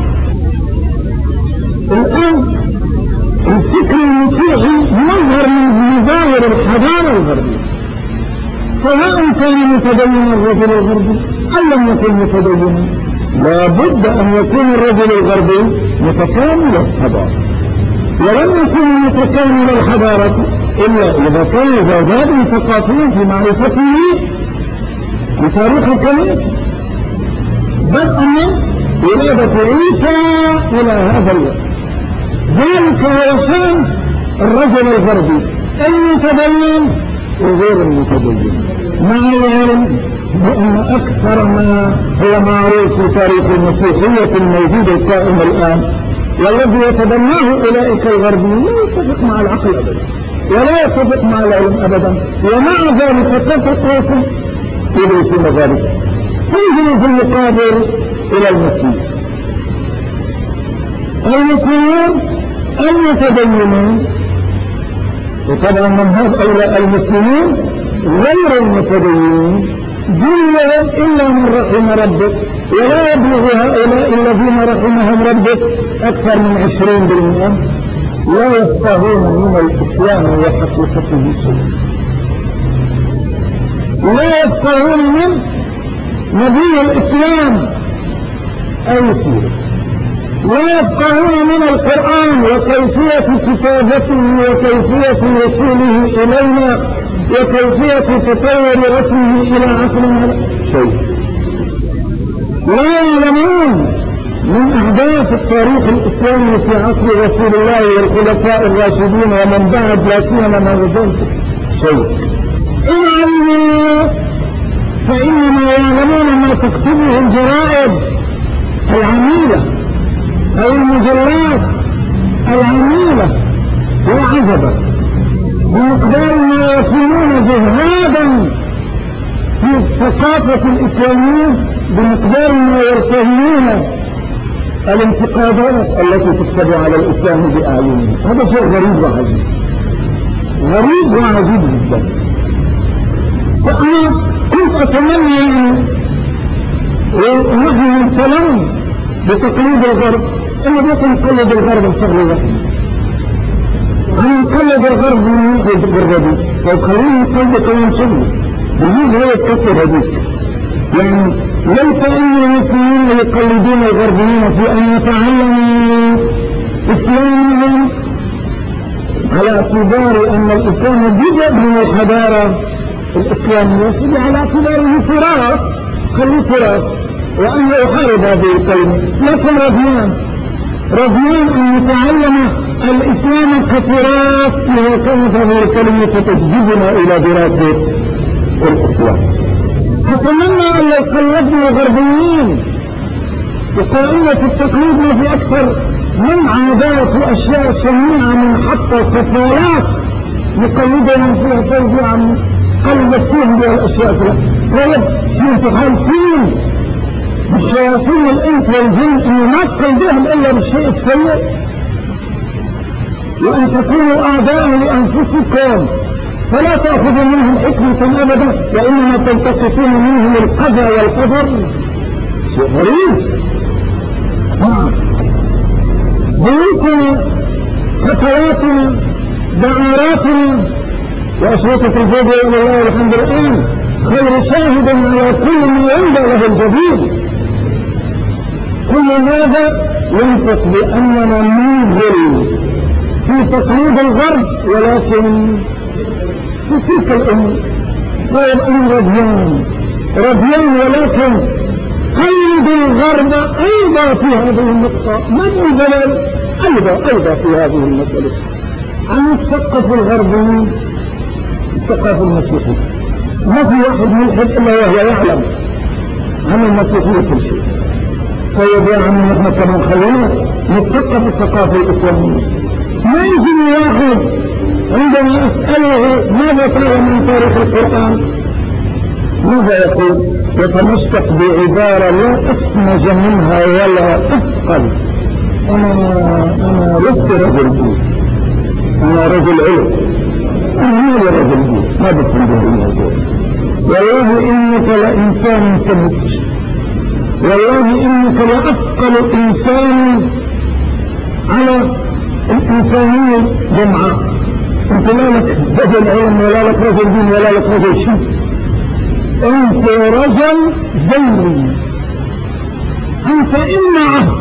الآن الفكر المسيحي مظهر من مظاهر الحضارة الغربية، سواء كان متدينا الرجل الغربي أو لم يكن متدينا، لا بد أن يكون الرجل الغربي متكامل الحضارة، ولم يكن متكامل الحضارة إلا إذا كان زاد ثقافيا في معرفته بتاريخ الكنيسة بدءا من ولادة عيسى إلى هذا الوقت. ذلك هو شأن الرجل الغربي المتدين وغير المتدين، مع العلم بأن أكثر ما هو معروف في تاريخ المسيحية الموجود القائم الآن والذي يتبناه أولئك الغربيين لا يتفق مع العقل أبدا ولا يتفق مع العلم أبدا، ومع ذلك تفقوا يدرسون ذلك. تنزل في المقابل إلى المسلمين المتدينين، وطبعا من هؤلاء المسلمين غير المتدينين جلهم إلا من رحم ربك، ولا يبلغ هؤلاء الذين رحمهم ربك أكثر من 20% لا يفقهون من الإسلام وحقيقته شيء، لا يفقهون من نبي الإسلام أي شيء، لا يفقهون من القرآن وكيفية كتابته وكيفية وصوله إلينا وكيفية تطور رسمه إلى عصرنا شيء، لا يعلمون من أحداث التاريخ الإسلامي في عصر رسول الله والخلفاء الراشدين ومن بعد لا سيما ما وجدت شيء. إن علموا فإنما يعلمون ما تكتبه الجرائد العميلة أو المجلات العميلة وعجبا بمقدار ما يكونون جهادا في الثقافة الإسلامية، بمقدار ما يرتهنون الانتقادات التي تكتب على الإسلام بأعينهم. هذا شيء غريب وعجيب، غريب وعجيب جدا. فأنا كنت أتمنى ونحن نتلون بتقليد الغرب، إنه بس نقلد الغرب الفغلوة، أنا نقلد الغرب من يجب بالردي، لو خليني نقلد كمان شغل بيجيز هو يتكسر هديك، يعني ليس أن المسلمين يقلدون الغربيين في أن يتعلموا إسلامهم على اعتبار أن الإسلام جزء من الحضارة الإسلامية، يصبح على اعتباره تراث، خليه تراث، وأن يحارب هذه الكلمة. لكن رضيان أن يتعلم الإسلام كتراث، إذا كانت هذه الكلمة ستجذبنا إلى دراسة الإسلام. أتمنى أن يقلدنا الغربيين وقائمة التقليد ما في أكثر من عادات وأشياء شنيعة من حتى صفالات يقلدهم فيها فوضي عن قلبت فيهم بها الأشياء طيب شو تخالفين بالشياطين الإنس والجن إنه ما تقلدهم إلا بالشيء السيء، وأن تكونوا أعداء لأنفسكم فلا تأخذوا منهم حكمة أبدا، وإنما تلتقطون منهم القذى والقدر. شيء غريب. بيوتنا، خطواتنا، دعاراتنا وأشرطة الفيديو إلى الله والحمد لله خير شاهد على كل من ينبع له الجديد. كل هذا ينطق بأننا ننزل في تقليد الغرب، ولكن في تلك الأمور طيب أنا رضيان ولكن قيد الغرب أيضا في هذه النقطة. من الدليل أيضا في هذه المسألة عن الثقافة الغربية الثقافة المسيحية. ما في واحد ملحد إلا وهو يعلم عن المسيحية كل شيء. طيب يا عمي نحن كمان خلينا نتثقف الثقافة الإسلامية. ما يجي واحد عندما أسأله ماذا تعلم من تاريخ القرآن ماذا يقول؟ يتمسك بعبارة لا أسمج منها ولا أثقل. أنا لست رجل دين، أنا رجل علم، أنا مالي رجل دين، ما بفهم به الموضوع. والله إنك لإنسان سمج، والله إنك لأثقل إنسان على الإنسانية جمعاء. أنت لا لك رجل علم ولا لك رجل دين ولا لك رجل شيء، أنت رجل ذري، أنت إما عهد،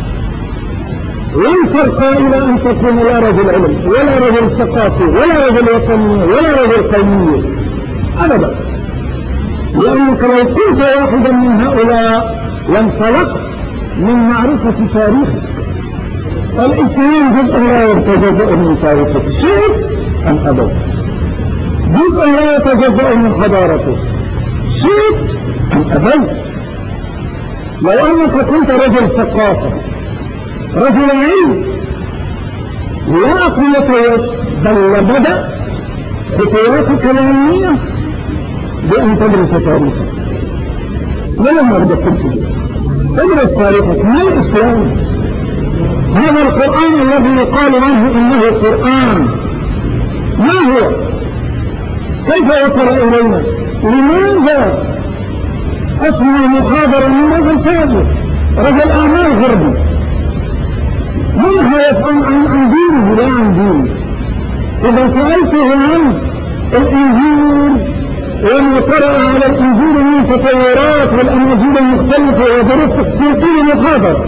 لن ترقى إلى أن تكون لا رجل علم ولا رجل ثقافي ولا رجل وطني ولا رجل قومي أبدا، لأنك لو كنت واحدا من هؤلاء لانطلقت من معرفة تاريخك. الإسلام جزء لا يتجزأ من تاريخك، شئت أم أبيت، جزء لا يتجزأ من حضارتك، شئت أم أبيت. لو أنك كنت رجل ثقافة رجل علم لا أقول لك بل بدأ خطواتك العلمية بأن تدرس تاريخك. ولما بدأت تدرس تاريخك ما الإسلام؟ هذا القرآن الذي يقال عنه إنه قرآن ما هو؟ كيف وصل إلينا؟ لماذا أسمع محاضرة من رجل تاجر رجل أعمال غربي منها يفهم عن دينه لا عن دينه؟ إذا سألته عن الإنجيل وما قرأ على الإنجيل من تطورات والأناجيل المختلفة ودرست تلقين محاضرة،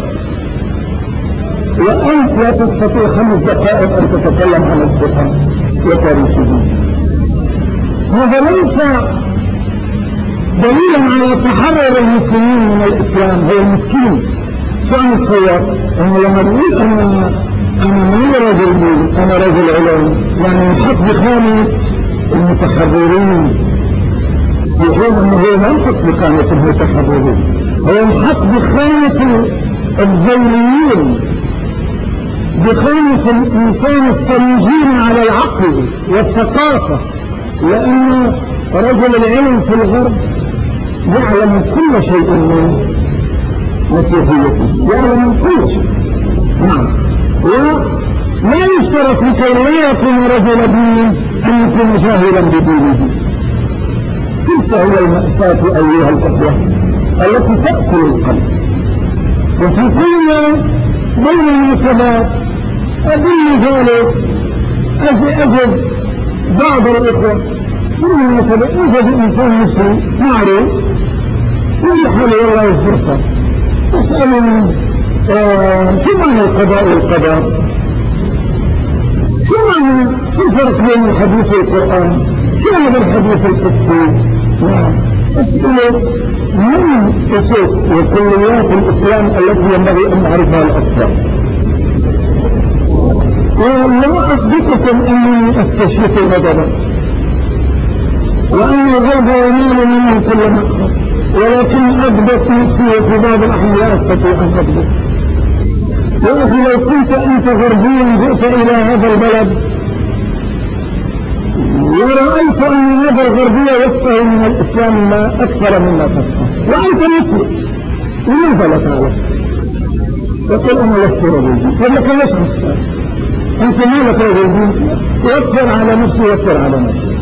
وأنت لا تستطيع 5 دقائق أن تتكلم عن القرآن وتاريخه. هذا ليس دليلا على تحرر المسلمين من الإسلام. هو المسكين شو عم يتصور؟ أنه لما بقول أنا ما رجل دين، أنا رجل علم، يعني ينحط بخانة المتحررين، يقول أنه هو ما ينحط بخانة المتحررين، هو ينحط بخانة الظلميين، بخانة الإنسان السليجين على العقل والثقافة، لأن رجل العلم في الغرب يعلم كل شيء من مسيحيته، يعلم كل شيء. نعم، ولا يشترط لكي لا يكون رجل دين أن يكون جاهلا بدينه. تلك هي المأساة أيها الأخوة التي تأكل القلب. وفي كل بين المناسبات أبني جالس أجد بعض الإخوة في المناسبة يوجد إنسان مسلم معروف كل حال والله فرصة يسألني شو معنى القضاء والقدر؟ شو معنى الفرق بين الحديث والقرآن؟ شو هذا الحديث القدسي؟ أسئلة من أسس وكليات الإسلام التي ينبغي أن نعرفها الأكثر. ولا أصدقكم أني أستشرف غضبا وأن الغضب يميل مني كل مقصد، ولكن أضبط نفسي وفي بعض الأحيان لا أستطيع أن أضبط. يا أخي لو كنت أنت غربيا جئت إلى هذا البلد ورأيت أن هذا الغربية يفقه من الإسلام ما أكثر مما تفقه، وأنت مثلي لماذا لا تعلم؟ يقول أنا لست رجل، فلك ليش مختار؟ أنت مالك رجل؟ وفر على نفسي وفر على نفسي.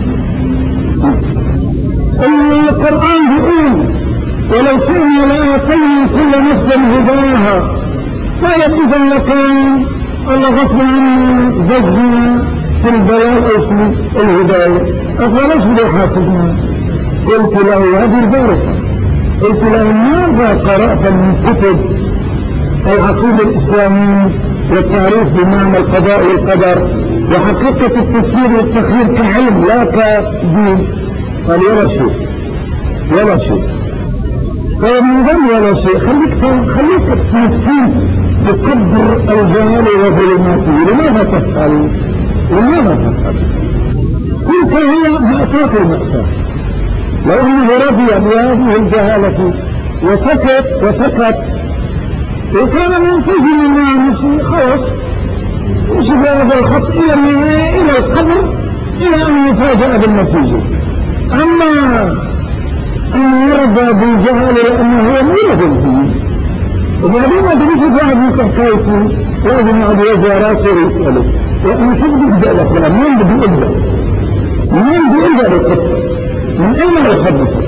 القرآن بيقول ولو شئنا لآتينا كل نفس هداها، قالت إذا لكان الله غصب عنا زجنا في البيان أو في الهداية، أصلا ليش بده يحاسبنا؟ قلت له هذه البارقة، قلت له ماذا قرأت من كتب العقيدة الإسلامية والتعريف بمعنى القضاء والقدر وحقيقة التفسير والتخيير كعلم لا كدين؟ قال ولا شيء ولا شيء. فمن ذنب ولا شيء خليك تفهم بقدر الجهال وظلماته. لماذا تسأل؟ لماذا تسأل؟ تلك هي مأساة المأساة. لو أنه رضي بهذه الجهالة وسكت وكان منسجما مع نفسه خلاص مشي بهذا الخط إلى النهاية إلى القبر إلى أن يفاجأ بالنتيجة. أما أن يرضى بالجهل لأنه هو مولد الدين، وبعدين ما تريد واحد يستحقايته لازم يقعد يوجه راسه ويسأله وأنا شو بدي أبدأ لك؟ مين بدي أبدأ؟ مين بدي أبدأ بالقصة؟ من أين يحدثك؟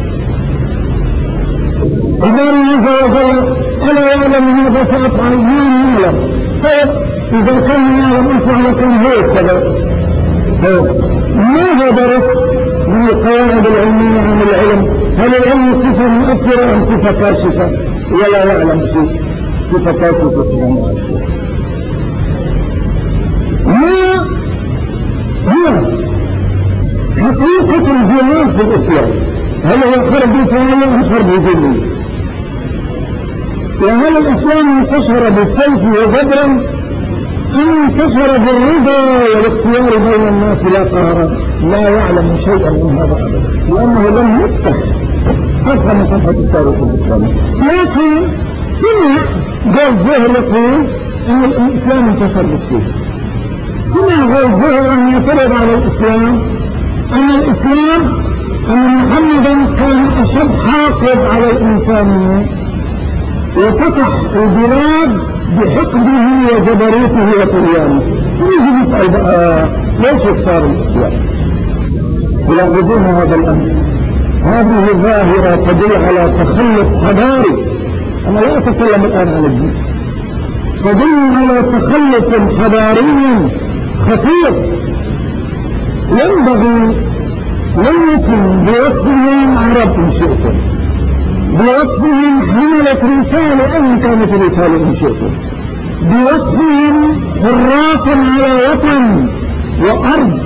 الله عز وجل ألا يعلم ماذا سأفعل؟ مين يعلم؟ طيب إذا كان يعلم أنفع لكم هو السبب. ماذا درست من القواعد العلمية عن العلم؟ هل العلم صفة مؤثرة أم صفة كاشفة؟ ولا يعلم شيء، صفة كاشفة صفة مؤثرة. ما هي حقيقة الجهاد في الإسلام؟ هل هو حرب فعلية أم حرب ذلية؟ وهل الإسلام انتشر بالسيف وجبرا أم انتشر بالرضا والاختيار بين الناس لا قهرا؟ لا يعلم شيئا من هذا أبدا، لأنه لم يفتح صفحة من صفحة التاريخ الإسلامي. لكن سمع قول زهر يقول أن الإسلام انتشر بالسيف، سمع قول زهر أن يعترض على الإسلام أن محمدا كان أشد حاقد على الإنسانية وفتح البلاد بحقده وجبروته وطغيانه. نيجي نسأل بقى ليش صار الإسلام؟ يلاحظون هذا الأمر. هذه الظاهرة تدل على تخلف حضاري. أنا لا أتكلم الآن عن الدين. تدل على تخلف حضاري خطير ينبغي للمسلم بوصفهم عرب إن شئتم، بوصفهم حملة رسالة أن كانت رسالة إن شئتم، بوصفهم حراس على وطن وأرض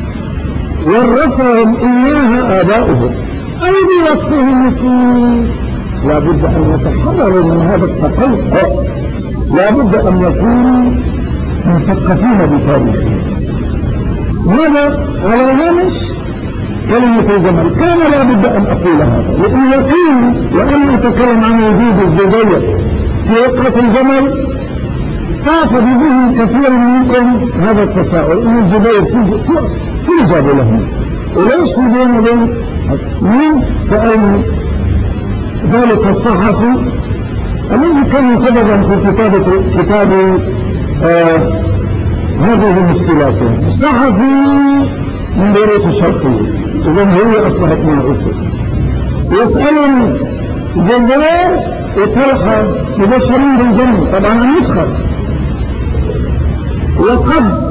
ورثهم إياها آباؤهم، أي بوصفهم مسلمين. لا بد أن يتحرروا من هذا التقلق، لا بد أن يكونوا مثقفين بتاريخهم. هذا على هامش كلمة الجمل كان لا بد أن أقول هذا، لأن يقين وأن أتكلم عن وجود الزبير في وقعة الجمل طاف بذهن كثير منكم هذا التساؤل، أن الزبير شو جاب له؟ وليش في بين وبين من سألني ذلك الصحفي الذي كان سببا في كتاب هذه المشكلات، صحفي من بيروت الشرقية، إذن هي أصبحت معروفة. يسألني جزائر وطلحة مبشرين بالجنة، طبعا عن نسخة، وقد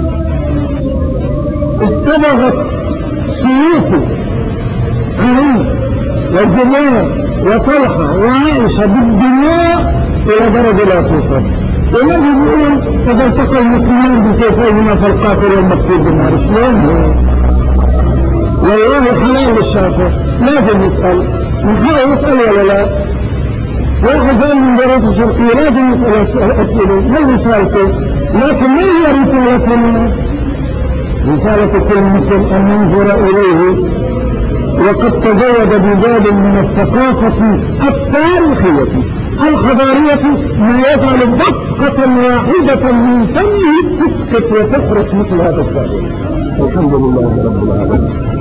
استبغت سيوفي عليه والزبير وطلحة وعائشة بالدماء إلى درجة لا توصف. والذي يقول إذا التقى المسلمين بسيفيهما فالقاتل والمقتول بالنار، شلون هو؟ والله حلال للشافع لازم يسأل، من حقه يسأل ولا لا؟ واحد جاي من جريدة الشرقية لازم يسأل أسئلة، ما رسالته؟ لكن ما هي رسالتنا؟ رسالة كل مسلم أن ينظر إليه وقد تزود بباب من الثقافة التاريخية الحضارية ما يجعل دقة واحدة من فمه تسكت وتخرج مثل هذا الزاوية. الحمد لله رب العالمين.